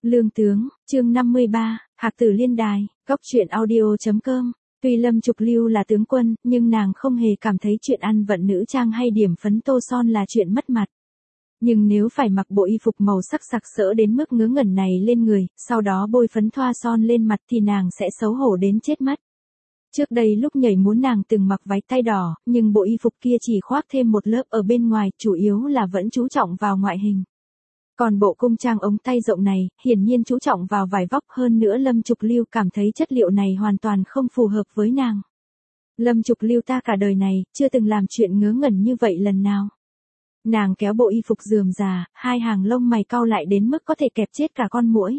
Lương tướng, chương 53, Hạc tử liên đài, góc truyện audio.com. Tuy Lâm Trục Lưu là tướng quân, nhưng nàng không hề cảm thấy chuyện ăn vận nữ trang hay điểm phấn tô son là chuyện mất mặt. Nhưng nếu phải mặc bộ y phục màu sắc sặc sỡ đến mức ngớ ngẩn này lên người, sau đó bôi phấn thoa son lên mặt thì nàng sẽ xấu hổ đến chết mất. Trước đây lúc nhảy múa nàng từng mặc váy tay đỏ, nhưng bộ y phục kia chỉ khoác thêm một lớp ở bên ngoài, chủ yếu là vẫn chú trọng vào ngoại hình. Còn bộ cung trang ống tay rộng này, hiển nhiên chú trọng vào vải vóc, hơn nữa Lâm Trục Lưu cảm thấy chất liệu này hoàn toàn không phù hợp với nàng. Lâm Trục Lưu ta cả đời này, chưa từng làm chuyện ngớ ngẩn như vậy lần nào. Nàng kéo bộ y phục rườm rà, hai hàng lông mày cau lại đến mức có thể kẹp chết cả con muỗi.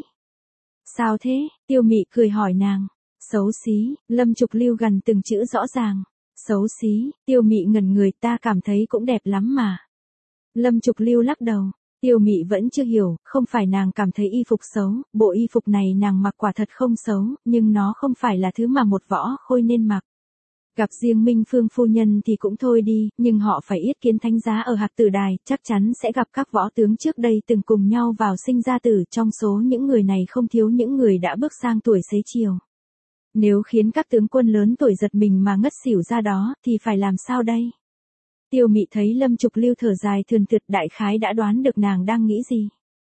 Sao thế? Tiêu Mị cười hỏi nàng. Xấu xí, Lâm Trục Lưu gần từng chữ rõ ràng. Xấu xí, Tiêu Mị ngẩn người, ta cảm thấy cũng đẹp lắm mà. Lâm Trục Lưu lắc đầu. Tiêu Mị vẫn chưa hiểu, không phải nàng cảm thấy y phục xấu, bộ y phục này nàng mặc quả thật không xấu, nhưng nó không phải là thứ mà một võ khôi nên mặc. Gặp riêng Minh Phương phu nhân thì cũng thôi đi, nhưng họ phải yết kiến thánh giá ở Hạc Tử Đài, chắc chắn sẽ gặp các võ tướng trước đây từng cùng nhau vào sinh ra tử, trong số những người này không thiếu những người đã bước sang tuổi xế chiều. Nếu khiến các tướng quân lớn tuổi giật mình mà ngất xỉu ra đó, thì phải làm sao đây? Tiêu Mị thấy Lâm Trục Lưu thở dài thườn thượt, đại khái đã đoán được nàng đang nghĩ gì.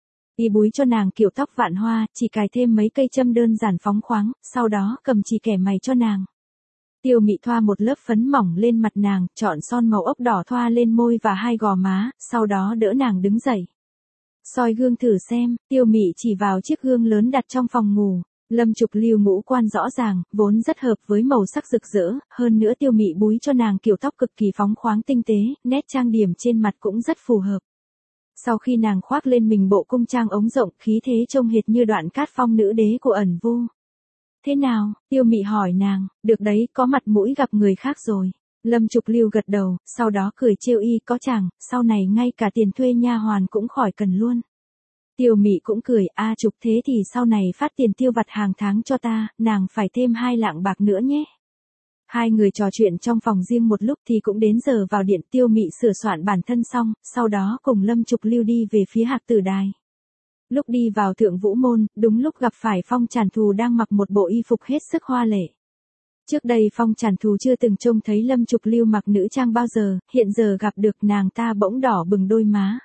Y búi cho nàng kiểu tóc vạn hoa, chỉ cài thêm mấy cây châm đơn giản phóng khoáng, sau đó cầm chì kẻ mày cho nàng. Tiêu Mị thoa một lớp phấn mỏng lên mặt nàng, chọn son màu ốc đỏ thoa lên môi và hai gò má, sau đó đỡ nàng đứng dậy. Soi gương thử xem, Tiêu Mị chỉ vào chiếc gương lớn đặt trong phòng ngủ. Lâm Trục Lưu ngũ quan rõ ràng, vốn rất hợp với màu sắc rực rỡ, hơn nữa Tiêu Mị búi cho nàng kiểu tóc cực kỳ phóng khoáng tinh tế, nét trang điểm trên mặt cũng rất phù hợp. Sau khi nàng khoác lên mình bộ cung trang ống rộng, khí thế trông hệt như đoạn cát phong nữ đế của Ẩn Vu. Thế nào? Tiêu Mị hỏi nàng. Được đấy, có mặt mũi gặp người khác rồi. Lâm Trục Lưu gật đầu, sau đó cười trêu y, có chàng, sau này ngay cả tiền thuê nha hoàn cũng khỏi cần luôn. Tiêu Mị cũng cười, a Trục, thế thì sau này phát tiền tiêu vặt hàng tháng cho ta, nàng phải thêm 2 lạng bạc nữa nhé. Hai người trò chuyện trong phòng riêng một lúc thì cũng đến giờ vào điện. Tiêu Mị sửa soạn bản thân xong, sau đó cùng Lâm Trục Lưu đi về phía Hạc Tử Đài. Lúc đi vào Thượng Vũ Môn, đúng lúc gặp phải Phong Tràn Thù đang mặc một bộ y phục hết sức hoa lệ. Trước đây Phong Tràn Thù chưa từng trông thấy Lâm Trục Lưu mặc nữ trang bao giờ, hiện giờ gặp được nàng ta bỗng đỏ bừng đôi má.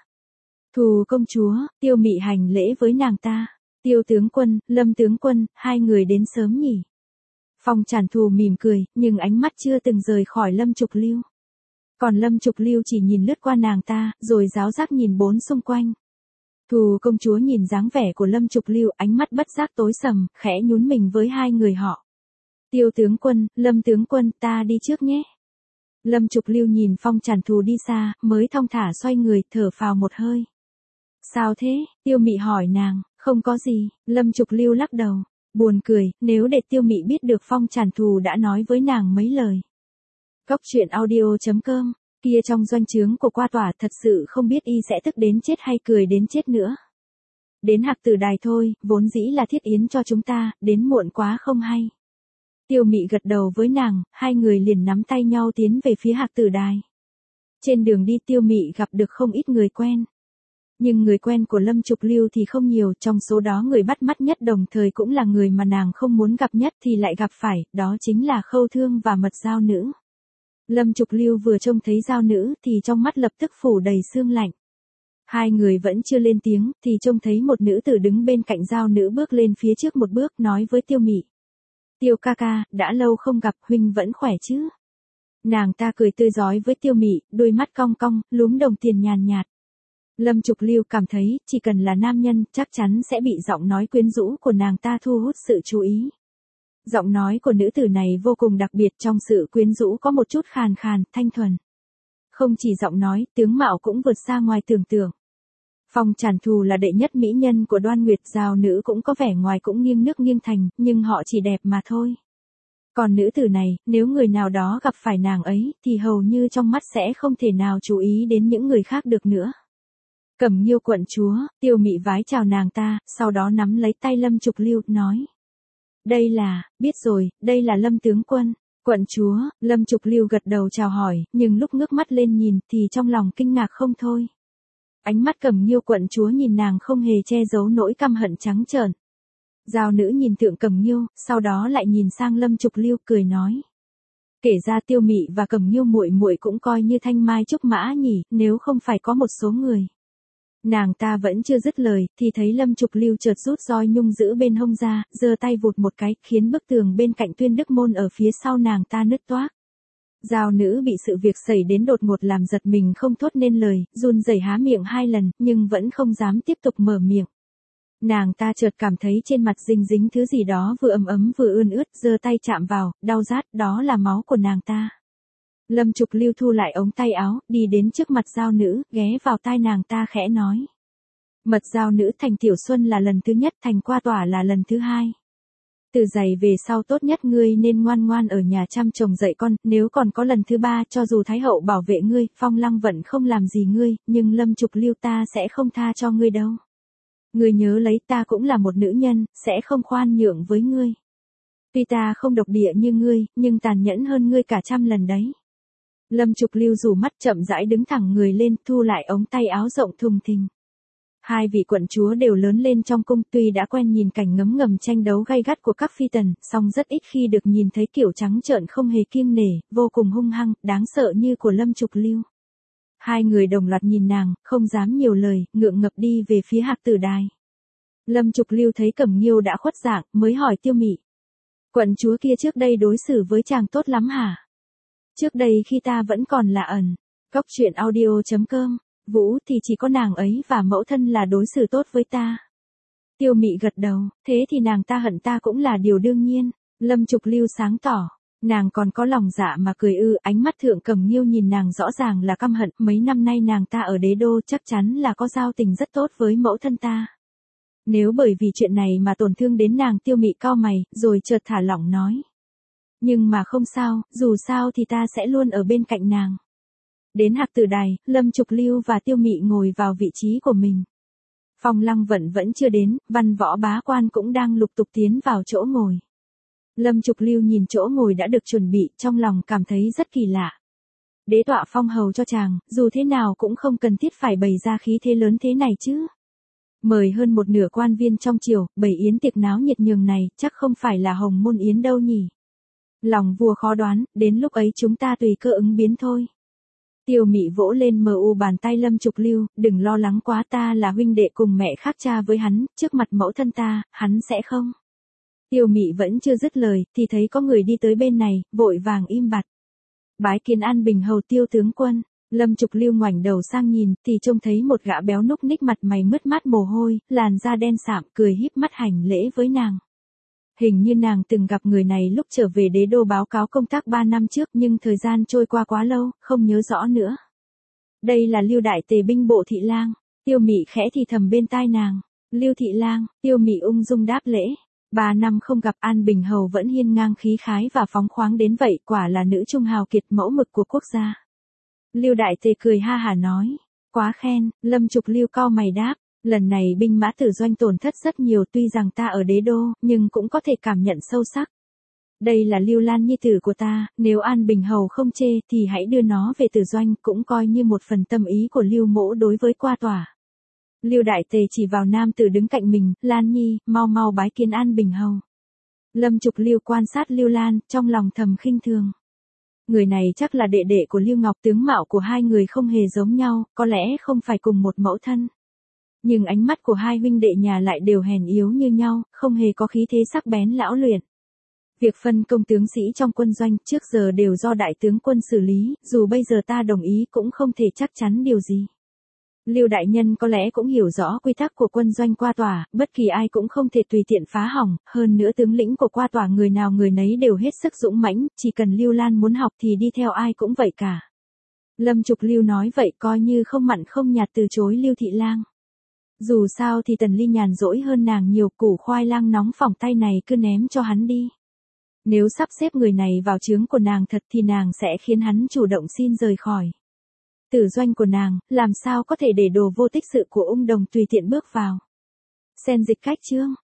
Thù công chúa, Tiêu Mị hành lễ với nàng ta. Tiêu tướng quân, Lâm tướng quân, hai người đến sớm nhỉ? Phong Tràn Thù mỉm cười, nhưng ánh mắt chưa từng rời khỏi Lâm Trục Lưu. Còn Lâm Trục Lưu chỉ nhìn lướt qua nàng ta, rồi giáo giác nhìn bốn xung quanh. Thù công chúa nhìn dáng vẻ của Lâm Trục Lưu, ánh mắt bất giác tối sầm, khẽ nhún mình với hai người họ. Tiêu tướng quân, Lâm tướng quân, ta đi trước nhé. Lâm Trục Lưu nhìn Phong Tràn Thù đi xa, mới thong thả xoay người, thở phào một hơi. Sao thế? Tiêu Mị hỏi nàng. Không có gì, Lâm Trục Lưu lắc đầu. Buồn cười, nếu để Tiêu Mị biết được Phong Tràn Thù đã nói với nàng mấy lời. Góc truyện audio.com. Kia trong doanh trướng của Qua Tỏa thật sự không biết y sẽ tức đến chết hay cười đến chết nữa. Đến Hạc Tử Đài thôi, vốn dĩ là thiết yến cho chúng ta, đến muộn quá không hay. Tiêu Mị gật đầu với nàng, hai người liền nắm tay nhau tiến về phía Hạc Tử Đài. Trên đường đi Tiêu Mị gặp được không ít người quen. Nhưng người quen của Lâm Trục Lưu thì không nhiều, trong số đó người bắt mắt nhất đồng thời cũng là người mà nàng không muốn gặp nhất thì lại gặp phải, đó chính là Khâu Thương và Mật Giao Nữ. Lâm Trục Lưu vừa trông thấy Giao Nữ thì trong mắt lập tức phủ đầy sương lạnh. Hai người vẫn chưa lên tiếng thì trông thấy một nữ tử đứng bên cạnh Giao Nữ bước lên phía trước một bước, nói với Tiêu Mị. Tiêu ca ca, đã lâu không gặp, huynh vẫn khỏe chứ? Nàng ta cười tươi rói với Tiêu Mị, đôi mắt cong cong, lúm đồng tiền nhàn nhạt. Lâm Trục Lưu cảm thấy, chỉ cần là nam nhân, chắc chắn sẽ bị giọng nói quyến rũ của nàng ta thu hút sự chú ý. Giọng nói của nữ tử này vô cùng đặc biệt, trong sự quyến rũ có một chút khàn khàn, thanh thuần. Không chỉ giọng nói, tướng mạo cũng vượt xa ngoài tưởng tượng. Phong Tràn Thù là đệ nhất mỹ nhân của Đoan Nguyệt, Giao Nữ cũng có vẻ ngoài cũng nghiêng nước nghiêng thành, nhưng họ chỉ đẹp mà thôi. Còn nữ tử này, nếu người nào đó gặp phải nàng ấy, thì hầu như trong mắt sẽ không thể nào chú ý đến những người khác được nữa. Cẩm Nghiêu quận chúa, Tiêu Mị vái chào nàng ta, sau đó nắm lấy tay Lâm Trục Lưu, nói. Đây là, biết rồi, đây là Lâm tướng quân. Quận chúa, Lâm Trục Lưu gật đầu chào hỏi, nhưng lúc ngước mắt lên nhìn thì trong lòng kinh ngạc không thôi. Ánh mắt Cẩm Nghiêu quận chúa nhìn nàng không hề che giấu nỗi căm hận trắng trợn. Giao nữ nhìn Thượng Cẩm Nghiêu, sau đó lại nhìn sang Lâm Trục Lưu cười nói. Kể ra Tiêu Mị và Cẩm Nghiêu muội muội cũng coi như thanh mai trúc mã nhỉ, nếu không phải có một số người. Nàng ta vẫn chưa dứt lời, thì thấy Lâm Trục Lưu chợt rút roi nhung giữ bên hông ra, giơ tay vụt một cái, khiến bức tường bên cạnh Tuyên Đức Môn ở phía sau nàng ta nứt toác. Giao nữ bị sự việc xảy đến đột ngột làm giật mình không thốt nên lời, run rẩy há miệng 2 lần, nhưng vẫn không dám tiếp tục mở miệng. Nàng ta chợt cảm thấy trên mặt dính dính thứ gì đó vừa ấm ấm vừa ươn ướt, giơ tay chạm vào, đau rát, đó là máu của nàng ta. Lâm Trục Lưu thu lại ống tay áo, đi đến trước mặt giao nữ, ghé vào tai nàng ta khẽ nói. Mật giao nữ, thành Tiểu Xuân là lần thứ nhất, thành qua tỏa là lần thứ 2. Từ giày về sau tốt nhất ngươi nên ngoan ngoan ở nhà chăm chồng dạy con, nếu còn có lần thứ 3 cho dù Thái Hậu bảo vệ ngươi, Phong Lăng vẫn không làm gì ngươi, nhưng Lâm Trục Lưu ta sẽ không tha cho ngươi đâu. Ngươi nhớ lấy, ta cũng là một nữ nhân, sẽ không khoan nhượng với ngươi. Tuy ta không độc địa như ngươi, nhưng tàn nhẫn hơn ngươi cả 100 lần đấy. Lâm Trục Lưu rủ mắt chậm rãi đứng thẳng người lên, thu lại ống tay áo rộng thùng thình. 2 vị quận chúa đều lớn lên trong cung, tuy đã quen nhìn cảnh ngấm ngầm tranh đấu gay gắt của các phi tần, song rất ít khi được nhìn thấy kiểu trắng trợn không hề kiêng nể, vô cùng hung hăng, đáng sợ như của Lâm Trục Lưu. 2 người đồng loạt nhìn nàng, không dám nhiều lời, ngượng ngập đi về phía Hạc Tử Đài. Lâm Trục Lưu thấy Cẩm Nghiêu đã khuất dạng, mới hỏi Tiêu Mị. Quận chúa kia trước đây đối xử với chàng tốt lắm hả? Trước đây khi ta vẫn còn là ẩn. Cóc truyện audio.com. Vũ thì chỉ có nàng ấy và mẫu thân là đối xử tốt với ta. Tiêu Mị gật đầu, thế thì nàng ta hận ta cũng là điều đương nhiên. Lâm Trục Lưu sáng tỏ. Nàng còn có lòng dạ mà cười ư, ánh mắt Thượng Cẩm Nghiêu nhìn nàng rõ ràng là căm hận, mấy năm nay nàng ta ở đế đô chắc chắn là có giao tình rất tốt với mẫu thân ta. Nếu bởi vì chuyện này mà tổn thương đến nàng, Tiêu Mị cau mày, rồi chợt thả lỏng nói. Nhưng mà không sao, dù sao thì ta sẽ luôn ở bên cạnh nàng. Đến Hạc Tử Đài, Lâm Trục Lưu và Tiêu Mị ngồi vào vị trí của mình. Phong Lăng vẫn chưa đến, Văn Võ bá quan cũng đang lục tục tiến vào chỗ ngồi. Lâm Trục Lưu nhìn chỗ ngồi đã được chuẩn bị, trong lòng cảm thấy rất kỳ lạ. Đế tọa phong hầu cho chàng, dù thế nào cũng không cần thiết phải bày ra khí thế lớn thế này chứ. Mời hơn một nửa quan viên trong triều, bày yến tiệc náo nhiệt nhường này, chắc không phải là Hồng Môn Yến đâu nhỉ. Lòng vua khó đoán, đến lúc ấy chúng ta tùy cơ ứng biến thôi. Tiêu Mị vỗ lên bàn tay Lâm Trục Lưu, đừng lo lắng quá, ta là huynh đệ cùng mẹ khác cha với hắn, trước mặt mẫu thân ta, hắn sẽ không. Tiêu Mị vẫn chưa dứt lời, thì thấy có người đi tới bên này, vội vàng im bặt. Bái kiến An Bình hầu Tiêu tướng quân. Lâm Trục Lưu ngoảnh đầu sang nhìn, thì trông thấy một gã béo núc ních mặt mày mướt mát mồ hôi, làn da đen sạm, cười híp mắt hành lễ với nàng. Hình như nàng từng gặp người này lúc trở về đế đô báo cáo công tác 3 năm trước, nhưng thời gian trôi qua quá lâu, không nhớ rõ nữa. Đây là Lưu đại tề binh bộ thị lang. Tiêu Mị khẽ thì thầm bên tai nàng. Lưu thị lang. Tiêu Mị ung dung đáp lễ. 3 năm không gặp, An Bình hầu vẫn hiên ngang khí khái và phóng khoáng đến vậy, quả là nữ trung hào kiệt mẫu mực của quốc gia. Lưu đại tề cười ha hả nói. Quá khen. Lâm Trục Lưu cau mày đáp. Lần này binh mã Tử Doanh tổn thất rất nhiều, tuy rằng ta ở đế đô, nhưng cũng có thể cảm nhận sâu sắc. Đây là Lưu Lan nhi tử của ta, nếu An Bình hầu không chê thì hãy đưa nó về Tử Doanh, cũng coi như một phần tâm ý của Lưu mỗ đối với qua tòa. Lưu đại tề chỉ vào nam tử đứng cạnh mình, Lan nhi, mau mau bái kiến An Bình hầu. Lâm Trục Lưu quan sát Lưu Lan, trong lòng thầm khinh thường. Người này chắc là đệ đệ của Lưu Ngọc, tướng mạo của hai người không hề giống nhau, có lẽ không phải cùng một mẫu thân. Nhưng ánh mắt của hai huynh đệ nhà lại đều hèn yếu như nhau, không hề có khí thế sắc bén lão luyện. Việc phân công tướng sĩ trong quân doanh trước giờ đều do đại tướng quân xử lý, dù bây giờ ta đồng ý cũng không thể chắc chắn điều gì. Lưu đại nhân có lẽ cũng hiểu rõ quy tắc của quân doanh qua tòa, bất kỳ ai cũng không thể tùy tiện phá hỏng, hơn nữa tướng lĩnh của qua tòa người nào người nấy đều hết sức dũng mãnh, chỉ cần Lưu Lan muốn học thì đi theo ai cũng vậy cả. Lâm Trục Lưu nói vậy coi như không mặn không nhạt từ chối Lưu thị lang. Dù sao thì Tần Ly nhàn rỗi hơn nàng nhiều, củ khoai lang nóng phỏng tay này cứ ném cho hắn đi. Nếu sắp xếp người này vào trướng của nàng thật thì nàng sẽ khiến hắn chủ động xin rời khỏi Tử Doanh của nàng, làm sao có thể để đồ vô tích sự của ung đồng tùy tiện bước vào. Xen dịch cách chương.